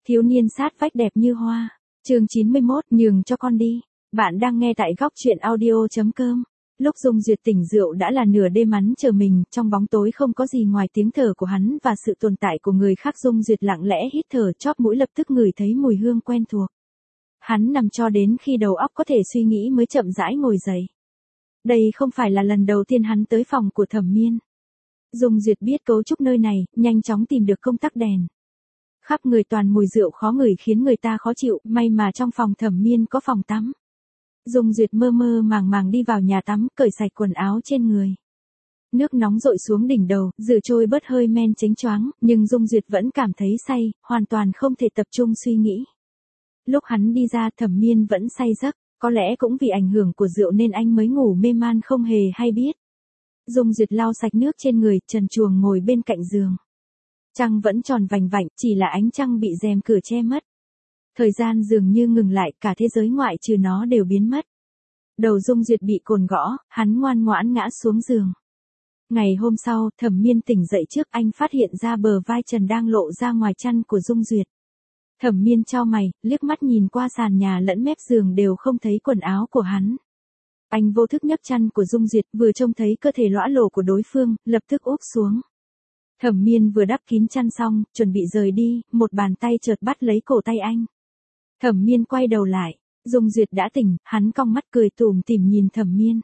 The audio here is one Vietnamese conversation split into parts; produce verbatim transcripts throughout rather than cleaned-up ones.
Thiếu niên sát vách đẹp như hoa. Chương chín mươi mốt, nhường cho con đi. Bạn đang nghe tại góc truyện audio chấm com. Lúc Dung Duyệt tỉnh rượu đã là nửa đêm, hắn chờ mình, trong bóng tối không có gì ngoài tiếng thở của hắn và sự tồn tại của người khác. Dung Duyệt lặng lẽ hít thở, chóp mũi lập tức ngửi thấy mùi hương quen thuộc. Hắn nằm cho đến khi đầu óc có thể suy nghĩ mới chậm rãi ngồi dậy. Đây không phải là lần đầu tiên hắn tới phòng của Thẩm Miên. Dung Duyệt biết cấu trúc nơi này, nhanh chóng tìm được công tắc đèn. Khắp người toàn mùi rượu khó ngửi khiến người ta khó chịu, may mà trong phòng Thẩm Miên có phòng tắm. Dung Duyệt mơ mơ màng màng đi vào nhà tắm, cởi sạch quần áo trên người. Nước nóng dội xuống đỉnh đầu, rửa trôi bớt hơi men chánh choáng, nhưng Dung Duyệt vẫn cảm thấy say, hoàn toàn không thể tập trung suy nghĩ. Lúc hắn đi ra, Thẩm Miên vẫn say giấc, có lẽ cũng vì ảnh hưởng của rượu nên anh mới ngủ mê man không hề hay biết. Dung Duyệt lau sạch nước trên người, trần truồng ngồi bên cạnh giường. Trăng vẫn tròn vành vạnh, chỉ là ánh trăng bị rèm cửa che mất. Thời gian dường như ngừng lại, cả thế giới ngoại trừ nó đều biến mất. Đầu Dung Duyệt bị cồn gõ, hắn ngoan ngoãn ngã xuống giường. Ngày hôm sau, Thẩm Miên tỉnh dậy trước anh phát hiện ra bờ vai trần đang lộ ra ngoài chăn của Dung Duyệt. Thẩm Miên chau mày, liếc mắt nhìn qua sàn nhà lẫn mép giường đều không thấy quần áo của hắn. Anh vô thức nhấc chăn của Dung Duyệt, vừa trông thấy cơ thể lõa lồ của đối phương, lập tức úp xuống. Thẩm Miên vừa đắp kín chăn xong, chuẩn bị rời đi, một bàn tay chợt bắt lấy cổ tay anh. Thẩm Miên quay đầu lại, Dung Duyệt đã tỉnh, hắn cong mắt cười tủm tỉm nhìn Thẩm Miên.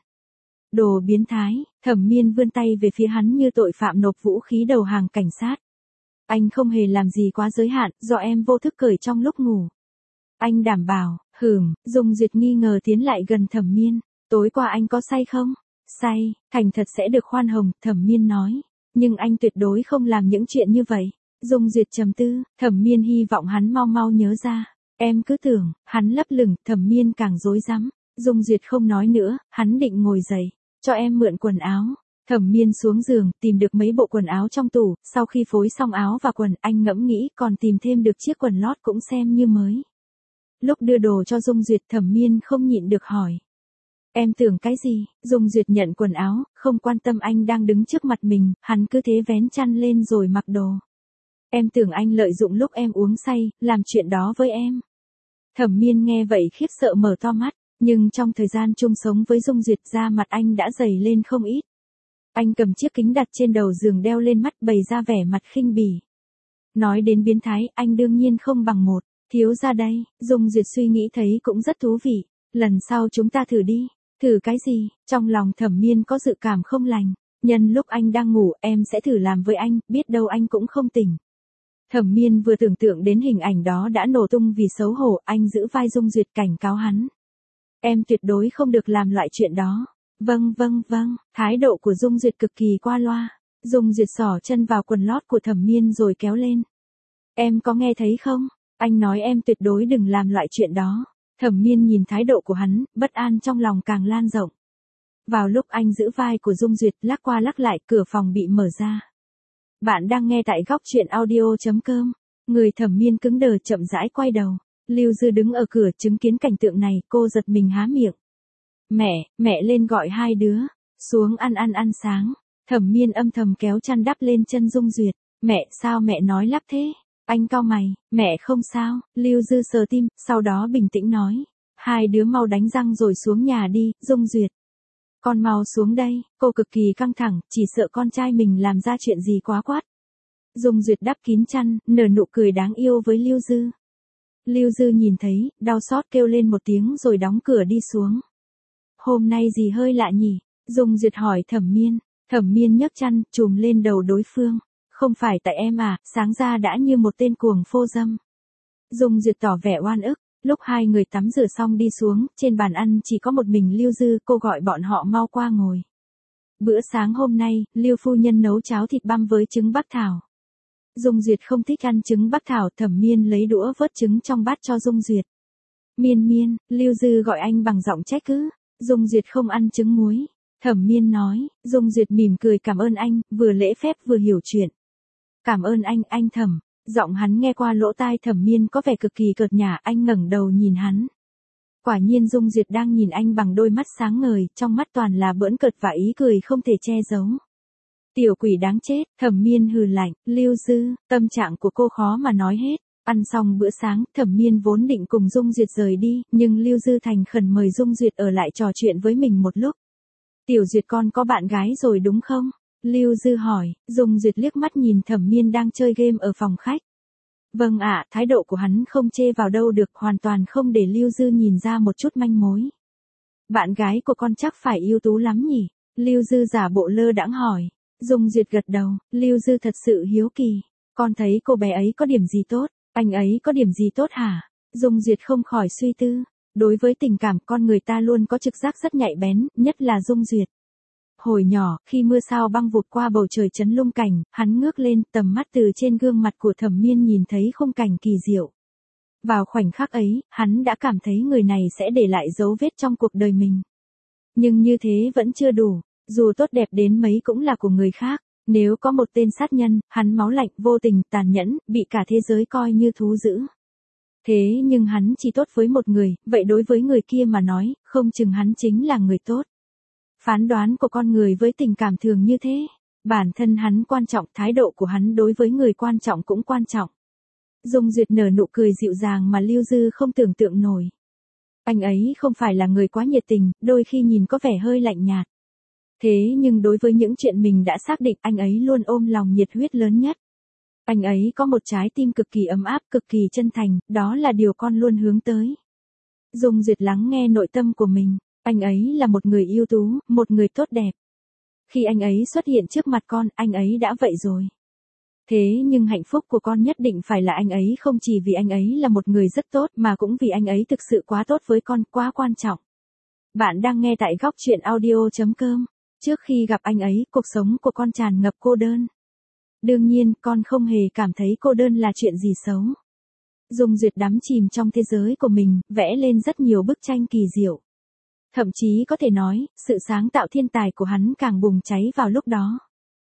Đồ biến thái, Thẩm Miên vươn tay về phía hắn như tội phạm nộp vũ khí đầu hàng cảnh sát. Anh không hề làm gì quá giới hạn, do em vô thức cởi trong lúc ngủ. Anh đảm bảo. Hừm, Dung Duyệt nghi ngờ tiến lại gần Thẩm Miên. Tối qua anh có say không? Say, thành thật sẽ được khoan hồng, Thẩm Miên nói. Nhưng anh tuyệt đối không làm những chuyện như vậy. Dung Duyệt trầm tư, Thẩm Miên hy vọng hắn mau mau nhớ ra. Em cứ tưởng, hắn lấp lửng, Thẩm Miên càng rối rắm. Dung Duyệt không nói nữa, hắn định ngồi dậy. Cho em mượn quần áo. Thẩm Miên xuống giường, tìm được mấy bộ quần áo trong tủ, sau khi phối xong áo và quần, anh ngẫm nghĩ còn tìm thêm được chiếc quần lót cũng xem như mới. Lúc đưa đồ cho Dung Duyệt, Thẩm Miên không nhịn được hỏi. Em tưởng cái gì? Dung Duyệt nhận quần áo, không quan tâm anh đang đứng trước mặt mình, hắn cứ thế vén chăn lên rồi mặc đồ. Em tưởng anh lợi dụng lúc em uống say, làm chuyện đó với em. Thẩm Miên nghe vậy khiếp sợ mở to mắt, nhưng trong thời gian chung sống với Dung Duyệt da mặt anh đã dày lên không ít. Anh cầm chiếc kính đặt trên đầu giường đeo lên mắt bày ra vẻ mặt khinh bỉ. Nói đến biến thái, anh đương nhiên không bằng một. Thiếu ra đây, Dung Duyệt suy nghĩ thấy cũng rất thú vị. Lần sau chúng ta thử đi. Thử cái gì? Trong lòng Thẩm Miên có dự cảm không lành. Nhân lúc anh đang ngủ, em sẽ thử làm với anh, biết đâu anh cũng không tỉnh. Thẩm Miên vừa tưởng tượng đến hình ảnh đó đã nổ tung vì xấu hổ, anh giữ vai Dung Duyệt cảnh cáo hắn. Em tuyệt đối không được làm loại chuyện đó. Vâng vâng vâng, thái độ của Dung Duyệt cực kỳ qua loa. Dung Duyệt xỏ chân vào quần lót của Thẩm Miên rồi kéo lên. Em có nghe thấy không? Anh nói em tuyệt đối đừng làm loại chuyện đó. Thẩm Miên nhìn thái độ của hắn, bất an trong lòng càng lan rộng. Vào lúc anh giữ vai của Dung Duyệt lắc qua lắc lại, cửa phòng bị mở ra. Bạn đang nghe tại góc truyện audio chấm com. Người Thẩm Miên cứng đờ chậm rãi quay đầu. Lưu Dư đứng ở cửa chứng kiến cảnh tượng này, cô giật mình há miệng. Mẹ, mẹ lên gọi hai đứa. Xuống ăn ăn ăn sáng. Thẩm Miên âm thầm kéo chăn đắp lên chân Dung Duyệt. Mẹ, sao mẹ nói lắp thế? Anh cau mày, mẹ không sao. Lưu Dư sờ tim, sau đó bình tĩnh nói. Hai đứa mau đánh răng rồi xuống nhà đi, Dung Duyệt. Con mau xuống đây, cô cực kỳ căng thẳng, chỉ sợ con trai mình làm ra chuyện gì quá quát. Dung Duyệt đắp kín chăn, nở nụ cười đáng yêu với Lưu Dư. Lưu Dư nhìn thấy, đau xót kêu lên một tiếng rồi đóng cửa đi xuống. Hôm nay gì hơi lạ nhỉ? Dung Duyệt hỏi Thẩm Miên. Thẩm Miên nhấc chăn, trùm lên đầu đối phương. Không phải tại em à, sáng ra đã như một tên cuồng phô dâm. Dung Duyệt tỏ vẻ oan ức. Lúc hai người tắm rửa xong đi xuống, trên bàn ăn chỉ có một mình Lưu Dư, cô gọi bọn họ mau qua ngồi. Bữa sáng hôm nay, Lưu phu nhân nấu cháo thịt băm với trứng bắc thảo. Dung Duyệt không thích ăn trứng bắc thảo, Thẩm Miên lấy đũa vớt trứng trong bát cho Dung Duyệt. Miên Miên, Lưu Dư gọi anh bằng giọng trách cứ. Dung Duyệt không ăn trứng muối. Thẩm Miên nói, Dung Duyệt mỉm cười cảm ơn anh, vừa lễ phép vừa hiểu chuyện. Cảm ơn anh, anh Thẩm. Giọng hắn nghe qua lỗ tai Thẩm Miên có vẻ cực kỳ cợt nhả, anh ngẩng đầu nhìn hắn. Quả nhiên Dung Duyệt đang nhìn anh bằng đôi mắt sáng ngời, trong mắt toàn là bỡn cợt và ý cười không thể che giấu. Tiểu quỷ đáng chết, Thẩm Miên hừ lạnh, Lưu Dư, tâm trạng của cô khó mà nói hết. Ăn xong bữa sáng, Thẩm Miên vốn định cùng Dung Duyệt rời đi, nhưng Lưu Dư thành khẩn mời Dung Duyệt ở lại trò chuyện với mình một lúc. Tiểu Duyệt con có bạn gái rồi đúng không? Lưu Dư hỏi. Dung Duyệt liếc mắt nhìn Thẩm Miên đang chơi game ở phòng khách. Vâng ạ, thái độ của hắn không chê vào đâu được, hoàn toàn không để Lưu Dư nhìn ra một chút manh mối. Bạn gái của con chắc phải ưu tú lắm nhỉ? Lưu Dư giả bộ lơ đãng hỏi. Dung Duyệt gật đầu. Lưu Dư thật sự hiếu kỳ. Con thấy cô bé ấy có điểm gì tốt? Anh ấy có điểm gì tốt hả? Dung Duyệt không khỏi suy tư. Đối với tình cảm, con người ta luôn có trực giác rất nhạy bén, nhất là Dung Duyệt. Hồi nhỏ, khi mưa sao băng vụt qua bầu trời chấn lung cảnh, hắn ngước lên, tầm mắt từ trên gương mặt của Thẩm Miên nhìn thấy khung cảnh kỳ diệu. Vào khoảnh khắc ấy, hắn đã cảm thấy người này sẽ để lại dấu vết trong cuộc đời mình. Nhưng như thế vẫn chưa đủ, dù tốt đẹp đến mấy cũng là của người khác. Nếu có một tên sát nhân, hắn máu lạnh, vô tình, tàn nhẫn, bị cả thế giới coi như thú dữ. Thế nhưng hắn chỉ tốt với một người, vậy đối với người kia mà nói, không chừng hắn chính là người tốt. Phán đoán của con người với tình cảm thường như thế. Bản thân hắn quan trọng, thái độ của hắn đối với người quan trọng cũng quan trọng. Dung Duyệt nở nụ cười dịu dàng mà Lưu Dư không tưởng tượng nổi. Anh ấy không phải là người quá nhiệt tình, đôi khi nhìn có vẻ hơi lạnh nhạt. Thế nhưng đối với những chuyện mình đã xác định, anh ấy luôn ôm lòng nhiệt huyết lớn nhất. Anh ấy có một trái tim cực kỳ ấm áp, cực kỳ chân thành, đó là điều con luôn hướng tới. Dung Duyệt lắng nghe nội tâm của mình. Anh ấy là một người ưu tú, một người tốt đẹp. Khi anh ấy xuất hiện trước mặt con, anh ấy đã vậy rồi. Thế nhưng hạnh phúc của con nhất định phải là anh ấy, không chỉ vì anh ấy là một người rất tốt mà cũng vì anh ấy thực sự quá tốt với con, quá quan trọng. Bạn đang nghe tại góc truyện audio chấm com. Trước khi gặp anh ấy, cuộc sống của con tràn ngập cô đơn. Đương nhiên, con không hề cảm thấy cô đơn là chuyện gì xấu. Dung Duyệt đắm chìm trong thế giới của mình, vẽ lên rất nhiều bức tranh kỳ diệu. Thậm chí có thể nói, sự sáng tạo thiên tài của hắn càng bùng cháy vào lúc đó.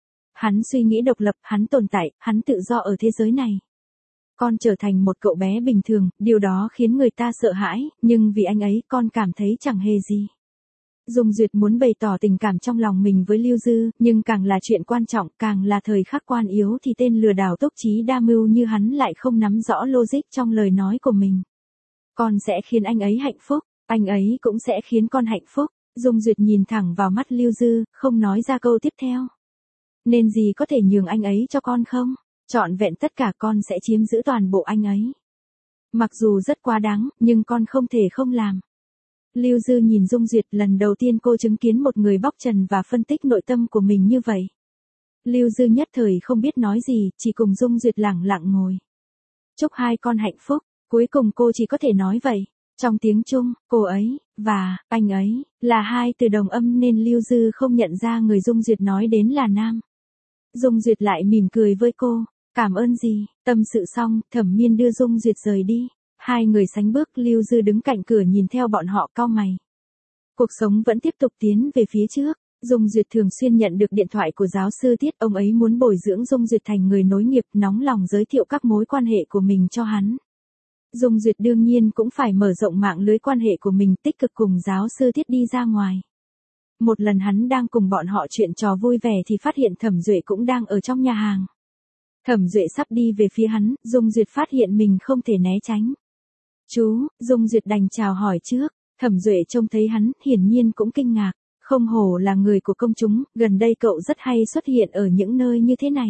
Hắn suy nghĩ độc lập, hắn tồn tại, hắn tự do ở thế giới này. Con trở thành một cậu bé bình thường, điều đó khiến người ta sợ hãi, nhưng vì anh ấy con cảm thấy chẳng hề gì. Dung Duyệt muốn bày tỏ tình cảm trong lòng mình với Lưu Dư, nhưng càng là chuyện quan trọng, càng là thời khắc quan yếu thì tên lừa đảo túc trí đa mưu như hắn lại không nắm rõ logic trong lời nói của mình. Con sẽ khiến anh ấy hạnh phúc, anh ấy cũng sẽ khiến con hạnh phúc. Dung Duyệt nhìn thẳng vào mắt Lưu Dư, không nói ra câu tiếp theo. Nên gì có thể nhường anh ấy cho con không? Trọn vẹn tất cả, con sẽ chiếm giữ toàn bộ anh ấy. Mặc dù rất quá đáng, nhưng con không thể không làm. Lưu Dư nhìn Dung Duyệt, lần đầu tiên cô chứng kiến một người bóc trần và phân tích nội tâm của mình như vậy. Lưu Dư nhất thời không biết nói gì, chỉ cùng Dung Duyệt lẳng lặng ngồi. Chúc hai con hạnh phúc, cuối cùng cô chỉ có thể nói vậy. Trong tiếng Trung, cô ấy, và, anh ấy, là hai từ đồng âm nên Lưu Dư không nhận ra người Dung Duyệt nói đến là nam. Dung Duyệt lại mỉm cười với cô, cảm ơn gì, tâm sự xong, Thẩm Miên đưa Dung Duyệt rời đi. Hai người sánh bước, Lưu Dư đứng cạnh cửa nhìn theo bọn họ cau mày. Cuộc sống vẫn tiếp tục tiến về phía trước. Dung Duyệt thường xuyên nhận được điện thoại của giáo sư Tiết, ông ấy muốn bồi dưỡng Dung Duyệt thành người nối nghiệp, nóng lòng giới thiệu các mối quan hệ của mình cho hắn. Dung Duyệt đương nhiên cũng phải mở rộng mạng lưới quan hệ của mình, tích cực cùng giáo sư Tiết đi ra ngoài. Một lần hắn đang cùng bọn họ chuyện trò vui vẻ thì phát hiện Thẩm Duệ cũng đang ở trong nhà hàng. Thẩm Duệ sắp đi về phía hắn, Dung Duyệt phát hiện mình không thể né tránh. Chú, Dung Duyệt đành chào hỏi trước. Thẩm Duệ trông thấy hắn, hiển nhiên cũng kinh ngạc. Không hổ là người của công chúng, gần đây cậu rất hay xuất hiện ở những nơi như thế này.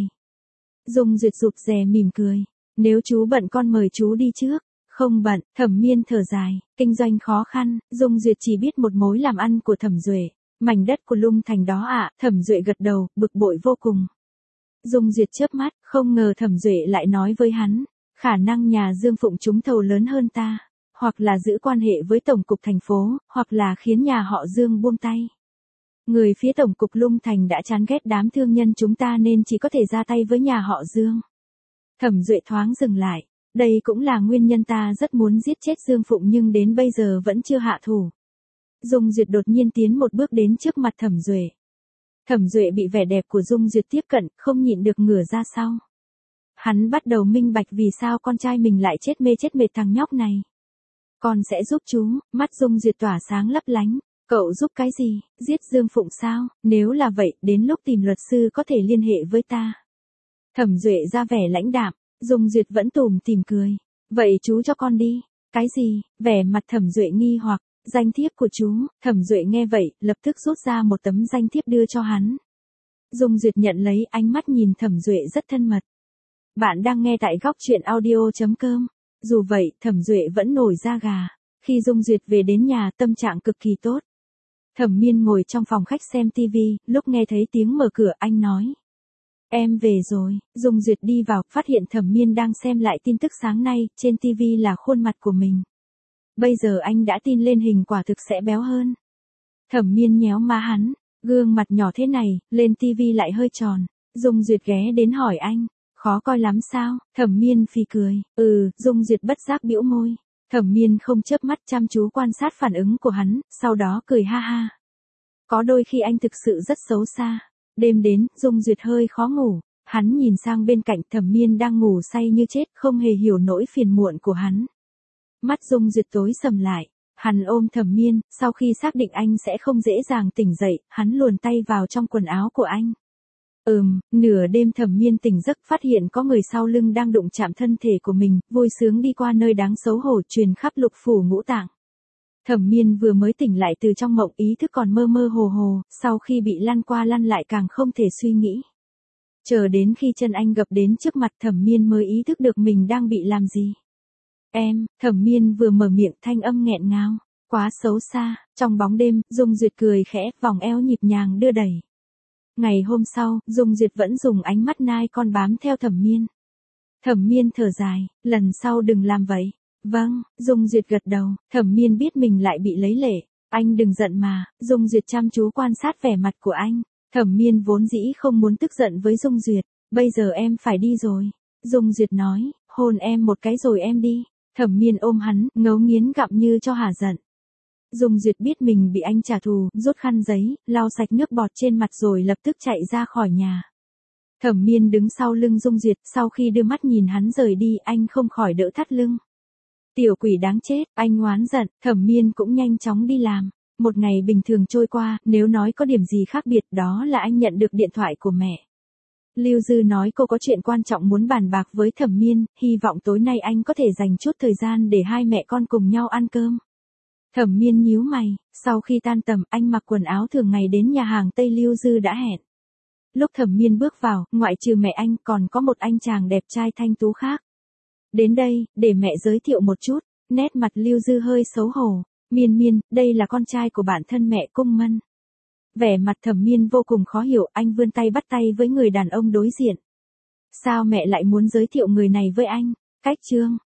Dung Duyệt rụt rè mỉm cười. Nếu chú bận con mời chú đi trước. Không bận, Thẩm Miên thở dài, kinh doanh khó khăn, Dung Duyệt chỉ biết một mối làm ăn của Thẩm Duệ. Mảnh đất của Lung Thành đó ạ, à, Thẩm Duệ gật đầu, bực bội vô cùng. Dung Duyệt chớp mắt, không ngờ Thẩm Duệ lại nói với hắn. Khả năng nhà Dương Phụng trúng thầu lớn hơn ta, hoặc là giữ quan hệ với Tổng cục thành phố, hoặc là khiến nhà họ Dương buông tay. Người phía Tổng cục Lung Thành đã chán ghét đám thương nhân chúng ta nên chỉ có thể ra tay với nhà họ Dương. Thẩm Duệ thoáng dừng lại, đây cũng là nguyên nhân ta rất muốn giết chết Dương Phụng nhưng đến bây giờ vẫn chưa hạ thủ. Dung Duyệt đột nhiên tiến một bước đến trước mặt Thẩm Duệ. Thẩm Duệ bị vẻ đẹp của Dung Duyệt tiếp cận, không nhịn được ngửa ra sau. Hắn bắt đầu minh bạch vì sao con trai mình lại chết mê chết mệt thằng nhóc này. Con sẽ giúp chú, mắt Dung Duyệt tỏa sáng lấp lánh. Cậu giúp cái gì, giết Dương Phụng sao, nếu là vậy, đến lúc tìm luật sư có thể liên hệ với ta. Thẩm Duệ ra vẻ lãnh đạm, Dung Duyệt vẫn tủm tỉm cười. Vậy chú cho con đi. Cái gì? Vẻ mặt Thẩm Duệ nghi hoặc, danh thiếp của chú. Thẩm Duệ nghe vậy, lập tức rút ra một tấm danh thiếp đưa cho hắn. Dung Duyệt nhận lấy, ánh mắt nhìn Thẩm Duệ rất thân mật. Bạn đang nghe tại góc truyện audio.com. Dù vậy, Thẩm Duệ vẫn nổi da gà. Khi Dung Duyệt về đến nhà, tâm trạng cực kỳ tốt. Thẩm Miên ngồi trong phòng khách xem tivi, lúc nghe thấy tiếng mở cửa anh nói. Em về rồi. Dung Duyệt đi vào, phát hiện Thẩm Miên đang xem lại tin tức sáng nay, trên tivi là khuôn mặt của mình. Bây giờ anh đã tin lên hình quả thực sẽ béo hơn. Thẩm Miên nhéo má hắn, gương mặt nhỏ thế này, lên tivi lại hơi tròn. Dung Duyệt ghé đến hỏi anh, khó coi lắm sao? Thẩm Miên phì cười, ừ, Dung Duyệt bất giác bĩu môi. Thẩm Miên không chớp mắt chăm chú quan sát phản ứng của hắn, sau đó cười ha ha. Có đôi khi anh thực sự rất xấu xa. Đêm đến, Dung Duyệt hơi khó ngủ. Hắn nhìn sang bên cạnh, Thẩm Miên đang ngủ say như chết, không hề hiểu nỗi phiền muộn của hắn. Mắt Dung Duyệt tối sầm lại. Hắn ôm Thẩm Miên, sau khi xác định anh sẽ không dễ dàng tỉnh dậy, hắn luồn tay vào trong quần áo của anh. Ừm, nửa đêm Thẩm Miên tỉnh giấc phát hiện có người sau lưng đang đụng chạm thân thể của mình, vui sướng đi qua nơi đáng xấu hổ truyền khắp lục phủ ngũ tạng. Thẩm Miên vừa mới tỉnh lại từ trong mộng, ý thức còn mơ mơ hồ hồ, sau khi bị lăn qua lăn lại càng không thể suy nghĩ. Chờ đến khi chân anh gập đến trước mặt Thẩm Miên mới ý thức được mình đang bị làm gì. Em, Thẩm Miên vừa mở miệng thanh âm nghẹn ngào, quá xấu xa. Trong bóng đêm, Dung Duyệt cười khẽ, vòng eo nhịp nhàng đưa đẩy. Ngày hôm sau, Dung Duyệt vẫn dùng ánh mắt nai con bám theo Thẩm Miên. Thẩm Miên thở dài, lần sau đừng làm vậy. Vâng, Dung Duyệt gật đầu, Thẩm Miên biết mình lại bị lấy lệ. Anh đừng giận mà. Dung Duyệt chăm chú quan sát vẻ mặt của anh. Thẩm Miên vốn dĩ không muốn tức giận với Dung Duyệt. Bây giờ em phải đi rồi. Dung Duyệt nói, hôn em một cái rồi em đi. Thẩm Miên ôm hắn, ngấu nghiến gặm như cho hả giận. Dung Duyệt biết mình bị anh trả thù, rút khăn giấy, lau sạch nước bọt trên mặt rồi lập tức chạy ra khỏi nhà. Thẩm Miên đứng sau lưng Dung Duyệt, sau khi đưa mắt nhìn hắn rời đi, anh không khỏi đỡ thắt lưng. Tiểu quỷ đáng chết, anh oán giận, Thẩm Miên cũng nhanh chóng đi làm. Một ngày bình thường trôi qua, nếu nói có điểm gì khác biệt đó là anh nhận được điện thoại của mẹ. Lưu Dư nói cô có chuyện quan trọng muốn bàn bạc với Thẩm Miên, hy vọng tối nay anh có thể dành chút thời gian để hai mẹ con cùng nhau ăn cơm. Thẩm Miên nhíu mày, sau khi tan tầm anh mặc quần áo thường ngày đến nhà hàng Tây Lưu Dư đã hẹn. Lúc Thẩm Miên bước vào, ngoại trừ mẹ anh còn có một anh chàng đẹp trai thanh tú khác. Đến đây, để mẹ giới thiệu một chút, nét mặt Lưu Dư hơi xấu hổ. Miên Miên, đây là con trai của bạn thân mẹ Cung Mân. Vẻ mặt Thẩm Miên vô cùng khó hiểu, anh vươn tay bắt tay với người đàn ông đối diện. Sao mẹ lại muốn giới thiệu người này với anh? Cách trương,